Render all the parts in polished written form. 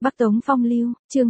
Bắc Tống Phong Lưu, chương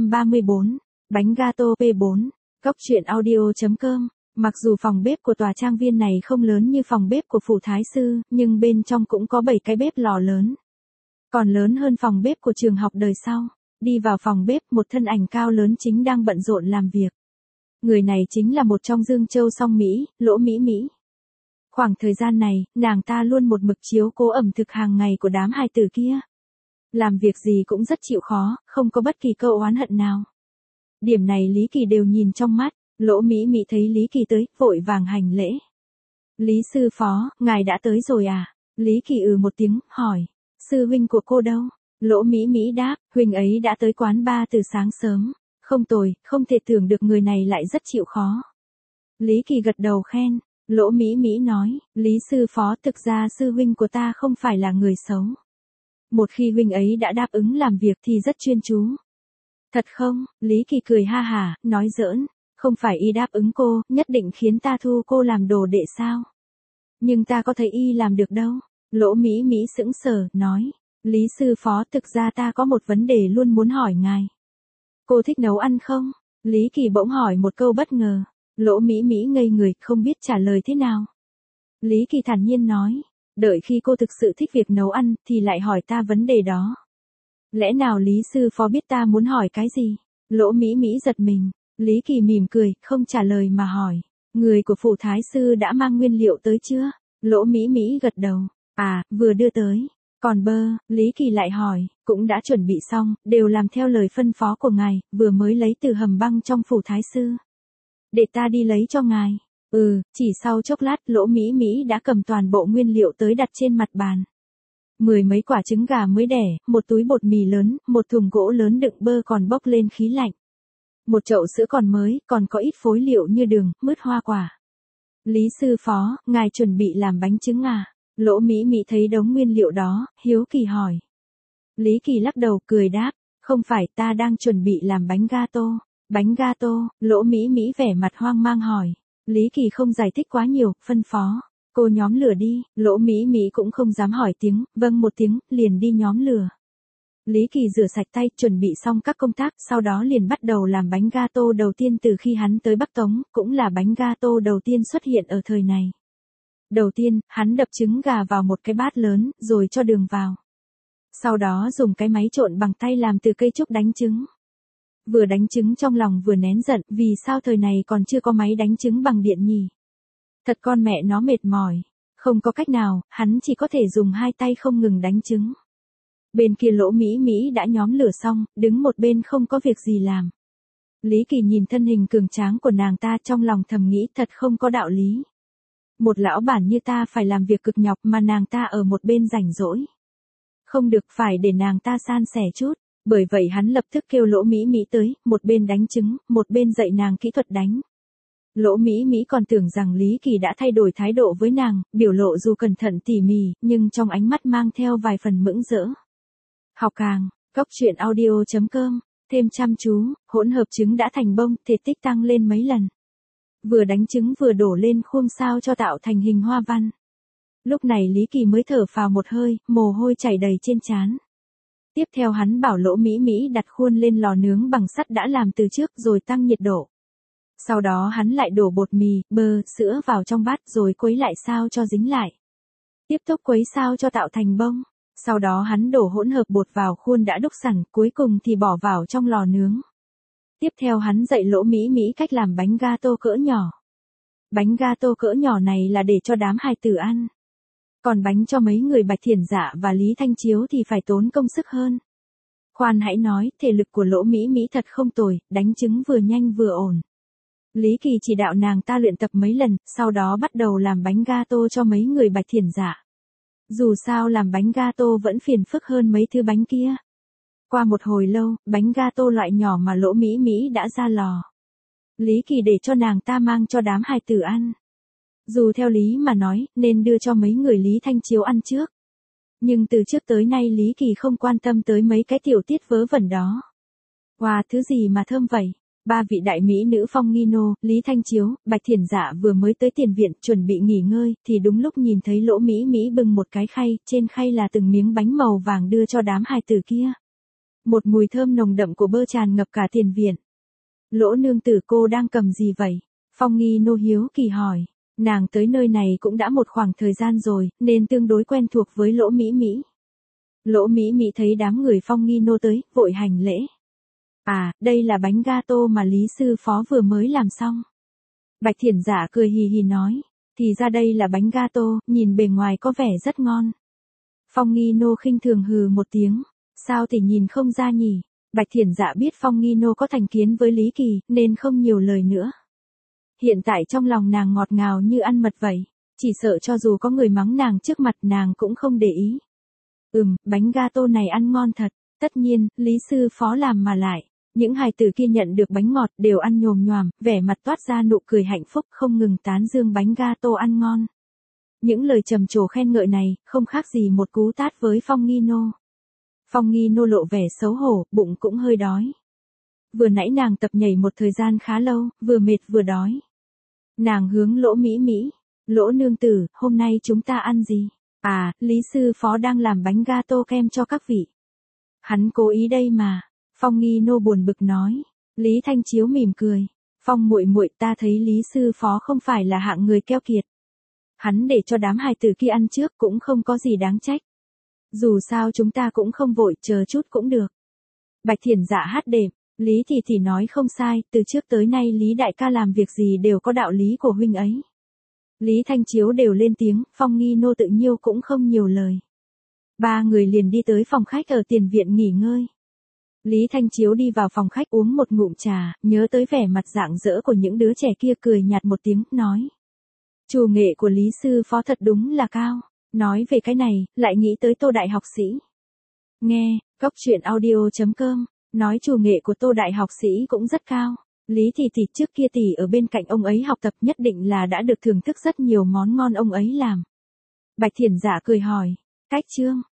234, bánh gato P4, Cóc truyện audio.com. Mặc dù phòng bếp của tòa trang viên này không lớn như phòng bếp của phủ thái sư, nhưng bên trong cũng có 7 cái bếp lò lớn. Còn lớn hơn phòng bếp của trường học đời sau. Đi vào phòng bếp, một thân ảnh cao lớn chính đang bận rộn làm việc. Người này chính là một trong Dương Châu Song Mỹ, Lỗ Mỹ Mỹ. Khoảng thời gian này, nàng ta luôn một mực chiếu cố ẩm thực hàng ngày của đám hài tử kia. Làm việc gì cũng rất chịu khó, không có bất kỳ câu oán hận nào. Điểm này Lý Kỳ đều nhìn trong mắt. Lỗ Mỹ Mỹ thấy Lý Kỳ tới, vội vàng hành lễ. Lý sư phó, ngài đã tới rồi à? Lý Kỳ một tiếng, hỏi. Sư huynh của cô đâu? Lỗ Mỹ Mỹ đáp, huynh ấy đã tới quán bar từ sáng sớm. Không tồi, không thể tưởng được người này lại rất chịu khó. Lý Kỳ gật đầu khen. Lỗ Mỹ Mỹ nói, Lý sư phó, thực ra sư huynh của ta không phải là người xấu. Một khi huynh ấy đã đáp ứng làm việc thì rất chuyên chú. Thật không? Lý Kỳ cười ha hả, nói giỡn. Không phải y đáp ứng cô, nhất định khiến ta thu cô làm đồ đệ sao? Nhưng ta có thấy y làm được đâu. Lỗ Mỹ Mỹ sững sờ, nói. Lý sư phó, thực ra ta có một vấn đề luôn muốn hỏi ngài. Cô thích nấu ăn không? Lý Kỳ bỗng hỏi một câu bất ngờ. Lỗ Mỹ Mỹ ngây người, không biết trả lời thế nào. Lý Kỳ thản nhiên nói. Đợi khi cô thực sự thích việc nấu ăn, thì lại hỏi ta vấn đề đó. Lẽ nào Lý sư phó biết ta muốn hỏi cái gì? Lỗ Mỹ Mỹ giật mình. Lý Kỳ mỉm cười, không trả lời mà hỏi. Người của phủ thái sư đã mang nguyên liệu tới chưa? Lỗ Mỹ Mỹ gật đầu. À, vừa đưa tới. Còn bơ, Lý Kỳ lại hỏi, cũng đã chuẩn bị xong, đều làm theo lời phân phó của ngài, vừa mới lấy từ hầm băng trong phủ thái sư. Để ta đi lấy cho ngài. Chỉ sau chốc lát, Lỗ Mỹ Mỹ đã cầm toàn bộ nguyên liệu tới đặt trên mặt bàn. 10 mấy quả trứng gà mới đẻ, một túi bột mì lớn, một thùng gỗ lớn đựng bơ còn bốc lên khí lạnh. Một chậu sữa còn mới, còn có ít phối liệu như đường, mứt, hoa quả. Lý sư phó, ngài chuẩn bị làm bánh trứng à? Lỗ Mỹ Mỹ thấy đống nguyên liệu đó, hiếu kỳ hỏi. Lý Kỳ lắc đầu cười đáp, không phải, ta đang chuẩn bị làm bánh gato. Bánh gato? Lỗ Mỹ Mỹ vẻ mặt hoang mang hỏi. Lý Kỳ không giải thích quá nhiều, phân phó. Cô nhóm lửa đi. Lỗ Mỹ Mỹ cũng không dám hỏi tiếng, vâng một tiếng, liền đi nhóm lửa. Lý Kỳ rửa sạch tay, chuẩn bị xong các công tác, sau đó liền bắt đầu làm bánh gato đầu tiên từ khi hắn tới Bắc Tống, cũng là bánh gato đầu tiên xuất hiện ở thời này. Đầu tiên, hắn đập trứng gà vào một cái bát lớn, rồi cho đường vào. Sau đó dùng cái máy trộn bằng tay làm từ cây trúc đánh trứng. Vừa đánh trứng trong lòng vừa nén giận, vì sao thời này còn chưa có máy đánh trứng bằng điện nhỉ? Thật con mẹ nó mệt mỏi. Không có cách nào, hắn chỉ có thể dùng hai tay không ngừng đánh trứng. Bên kia Lỗ Mỹ Mỹ đã nhóm lửa xong, đứng một bên không có việc gì làm. Lý Kỳ nhìn thân hình cường tráng của nàng ta trong lòng thầm nghĩ thật không có đạo lý. Một lão bản như ta phải làm việc cực nhọc mà nàng ta ở một bên rảnh rỗi. Không được, phải để nàng ta san sẻ chút. Bởi vậy hắn lập tức kêu Lỗ Mỹ Mỹ tới, một bên đánh trứng, một bên dạy nàng kỹ thuật đánh. Lỗ Mỹ Mỹ còn tưởng rằng Lý Kỳ đã thay đổi thái độ với nàng, biểu lộ dù cẩn thận tỉ mỉ, nhưng trong ánh mắt mang theo vài phần mững rỡ. Học càng, Cóc truyện audio.com, thêm chăm chú, hỗn hợp trứng đã thành bông, thể tích tăng lên mấy lần. Vừa đánh trứng vừa đổ lên khuôn sao cho tạo thành hình hoa văn. Lúc này Lý Kỳ mới thở phào một hơi, mồ hôi chảy đầy trên trán. Tiếp theo hắn bảo Lỗ Mỹ Mỹ đặt khuôn lên lò nướng bằng sắt đã làm từ trước rồi tăng nhiệt độ. Sau đó hắn lại đổ bột mì, bơ, sữa vào trong bát rồi quấy lại sao cho dính lại. Tiếp tục quấy sao cho tạo thành bông. Sau đó hắn đổ hỗn hợp bột vào khuôn đã đúc sẵn, cuối cùng thì bỏ vào trong lò nướng. Tiếp theo hắn dạy Lỗ Mỹ Mỹ cách làm bánh gato cỡ nhỏ. Bánh gato cỡ nhỏ này là để cho đám hài tử ăn. Còn bánh cho mấy người Bạch Thiển Dạ và Lý Thanh Chiếu thì phải tốn công sức hơn. Khoan hãy nói, thể lực của Lỗ Mỹ Mỹ thật không tồi, đánh trứng vừa nhanh vừa ổn. Lý Kỳ chỉ đạo nàng ta luyện tập mấy lần, sau đó bắt đầu làm bánh gato cho mấy người Bạch Thiển Dạ. Dù sao làm bánh gato vẫn phiền phức hơn mấy thứ bánh kia. Qua một hồi lâu, bánh gato loại nhỏ mà Lỗ Mỹ Mỹ đã ra lò. Lý Kỳ để cho nàng ta mang cho đám hài tử ăn. Dù theo lý mà nói, nên đưa cho mấy người Lý Thanh Chiếu ăn trước. Nhưng từ trước tới nay Lý Kỳ không quan tâm tới mấy cái tiểu tiết vớ vẩn đó. Wow, thứ gì mà thơm vậy? Ba vị đại mỹ nữ Phong Nghi Nô, Lý Thanh Chiếu, Bạch Thiển Dạ vừa mới tới tiền viện chuẩn bị nghỉ ngơi, thì đúng lúc nhìn thấy Lỗ Mỹ Mỹ bưng một cái khay, trên khay là từng miếng bánh màu vàng đưa cho đám hài tử kia. Một mùi thơm nồng đậm của bơ tràn ngập cả tiền viện. Lỗ nương tử, cô đang cầm gì vậy? Phong Nghi Nô hiếu kỳ hỏi. Nàng tới nơi này cũng đã một khoảng thời gian rồi, nên tương đối quen thuộc với Lỗ Mỹ Mỹ. Lỗ Mỹ Mỹ thấy đám người Phong Nghi Nô tới, vội hành lễ. À, đây là bánh gato mà Lý sư phó vừa mới làm xong. Bạch Thiển Dạ cười hì hì nói. Thì ra đây là bánh gato, nhìn bề ngoài có vẻ rất ngon. Phong Nghi Nô khinh thường hừ một tiếng. Sao thì nhìn không ra nhỉ? Bạch Thiển Dạ biết Phong Nghi Nô có thành kiến với Lý Kỳ, nên không nhiều lời nữa. Hiện tại trong lòng nàng ngọt ngào như ăn mật vậy. Chỉ sợ cho dù có người mắng nàng trước mặt nàng cũng không để ý. Bánh gato này ăn ngon thật. Tất nhiên, Lý sư phó làm mà lại. Những hài tử kia nhận được bánh ngọt đều ăn nhồm nhoàm, vẻ mặt toát ra nụ cười hạnh phúc, không ngừng tán dương bánh gato ăn ngon. Những lời trầm trồ khen ngợi này, không khác gì một cú tát với Phong Nghi Nô. Phong Nghi Nô lộ vẻ xấu hổ, bụng cũng hơi đói. Vừa nãy nàng tập nhảy một thời gian khá lâu, vừa mệt vừa đói. Nàng hướng Lỗ Mỹ Mỹ. Lỗ nương tử, hôm nay chúng ta ăn gì? À, Lý sư phó đang làm bánh gato kem cho các vị. Hắn cố ý đây mà. Phong Nghi Nô buồn bực nói. Lý Thanh Chiếu mỉm cười. Phong muội muội, ta thấy Lý sư phó không phải là hạng người keo kiệt. Hắn để cho đám hài tử kia ăn trước cũng không có gì đáng trách. Dù sao chúng ta cũng không vội, chờ chút cũng được. Bạch Thiển Dạ hát đệm. Lý thì nói không sai, từ trước tới nay Lý đại ca làm việc gì đều có đạo lý của huynh ấy. Lý Thanh Chiếu đều lên tiếng, Phong Nghi Nô tự nhiêu cũng không nhiều lời. Ba người liền đi tới phòng khách ở tiền viện nghỉ ngơi. Lý Thanh Chiếu đi vào phòng khách uống một ngụm trà, nhớ tới vẻ mặt rạng rỡ của những đứa trẻ kia, cười nhạt một tiếng, nói. Chủ nghệ của Lý sư phó thật đúng là cao. Nói về cái này, lại nghĩ tới Tô đại học sĩ. Nghe, coctruyện.audio.com, nói chủ nghệ của Tô đại học sĩ cũng rất cao. Lý thì trước kia tỷ ở bên cạnh ông ấy học tập, nhất định là đã được thưởng thức rất nhiều món ngon ông ấy làm. Bạch Thiển Dạ cười hỏi. Cách chương